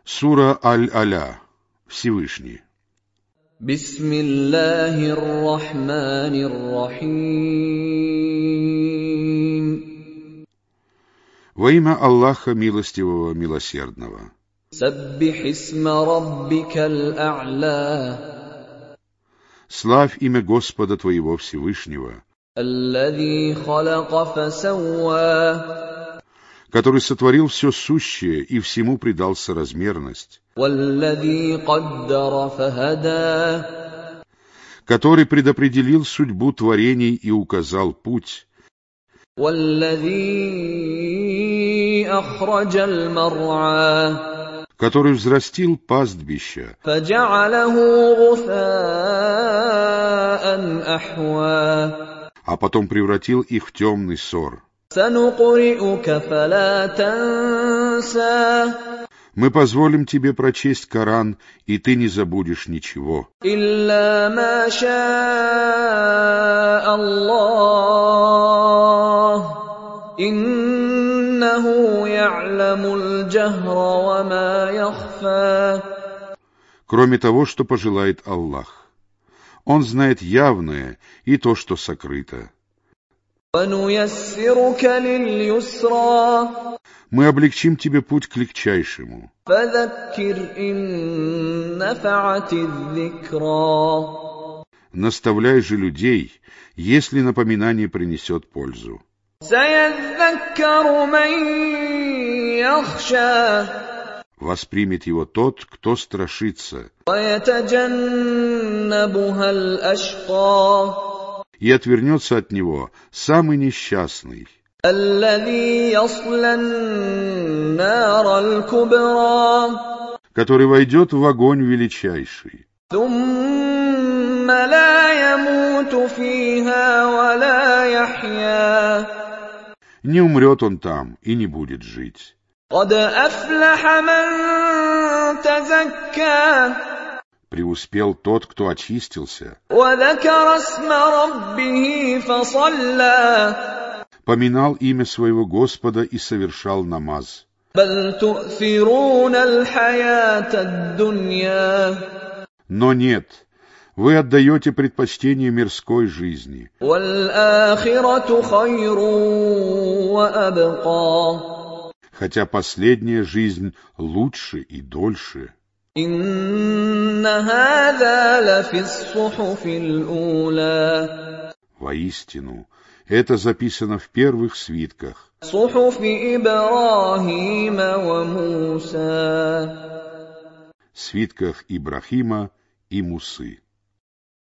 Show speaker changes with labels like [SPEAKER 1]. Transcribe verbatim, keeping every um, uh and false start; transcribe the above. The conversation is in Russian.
[SPEAKER 1] Сура Аль-Аля. Всевышний.
[SPEAKER 2] Бисмиллахир-рахманир-рахим.
[SPEAKER 1] Во имя Аллаха Милостивого, Милосердного.
[SPEAKER 2] Саббих исма раббикаль а'ля.
[SPEAKER 1] Славь имя Господа твоего Всевышнего,
[SPEAKER 2] Аллази халяка фасавва.
[SPEAKER 1] который сотворил все сущее и всему придал соразмерность,
[SPEAKER 2] Валлази каддара фахада.
[SPEAKER 1] который предопределил судьбу творений и указал путь,
[SPEAKER 2] Валлази ахраджаль мар'а.
[SPEAKER 1] который взрастил пастбища,
[SPEAKER 2] فجعله غثاء أحوى.
[SPEAKER 1] а потом превратил их в темный сор.
[SPEAKER 2] سنقرئك فلا تنسى.
[SPEAKER 1] Мы позволим тебе прочесть Коран, и ты не забудешь ничего.
[SPEAKER 2] إلا ما شاء الله. إنه يعلم الجهر وما يخفى.
[SPEAKER 1] Кроме того, что пожелает Аллах. Он знает явное и то, что сокрыто.
[SPEAKER 2] وَنُيَسِّرُكَ لِلْيُسْرَى.
[SPEAKER 1] Мы облегчим тебе путь к легчайшему.
[SPEAKER 2] فَذَكِّرْ إِن نَّفَعَتِ الذِّكْرَى.
[SPEAKER 1] Наставляй же людей, если напоминание принесет пользу.
[SPEAKER 2] سَيَذَّكَّرُ مَن يَخْشَىٰ.
[SPEAKER 1] Воспримет его тот, кто страшится,
[SPEAKER 2] وَيَتَجَنَّبُهَا الْأَشْقَى.
[SPEAKER 1] и отвернется от него самый несчастный,
[SPEAKER 2] الَّذِي يَصْلَى النَّارَ الْكُبْرَى.
[SPEAKER 1] который войдет в огонь величайший,
[SPEAKER 2] ثُمَّ لَا يَمُوتُ فِيهَا وَلَا يَحْيَىٰ.
[SPEAKER 1] не умрет он там и не будет жить.
[SPEAKER 2] قَدْ أَفْلَحَ مَن تَزَكَّىٰ.
[SPEAKER 1] Преуспел тот, кто очистился,
[SPEAKER 2] وَذَكَرَ اسْمَ رَبِّهِ فَصَلَّىٰ.
[SPEAKER 1] поминал имя своего Господа и совершал намаз.
[SPEAKER 2] بَلْ تُؤْثِرُونَ الْحَيَاةَ الدُّنْيَا.
[SPEAKER 1] Но нет, вы отдаете предпочтение мирской жизни,
[SPEAKER 2] وَالْآخِرَةُ خَيْرٌ وَأَبْقَىٰ.
[SPEAKER 1] хотя последняя жизнь лучше и дольше.
[SPEAKER 2] إِنَّ هَٰذَا لَفِي الصُّحُفِ الْأُولَىٰ.
[SPEAKER 1] Воистину, это записано в первых свитках,
[SPEAKER 2] صُحُفِ إِبْرَاهِيمَ وَمُوسَىٰ.
[SPEAKER 1] свитках Ибрахима и Мусы.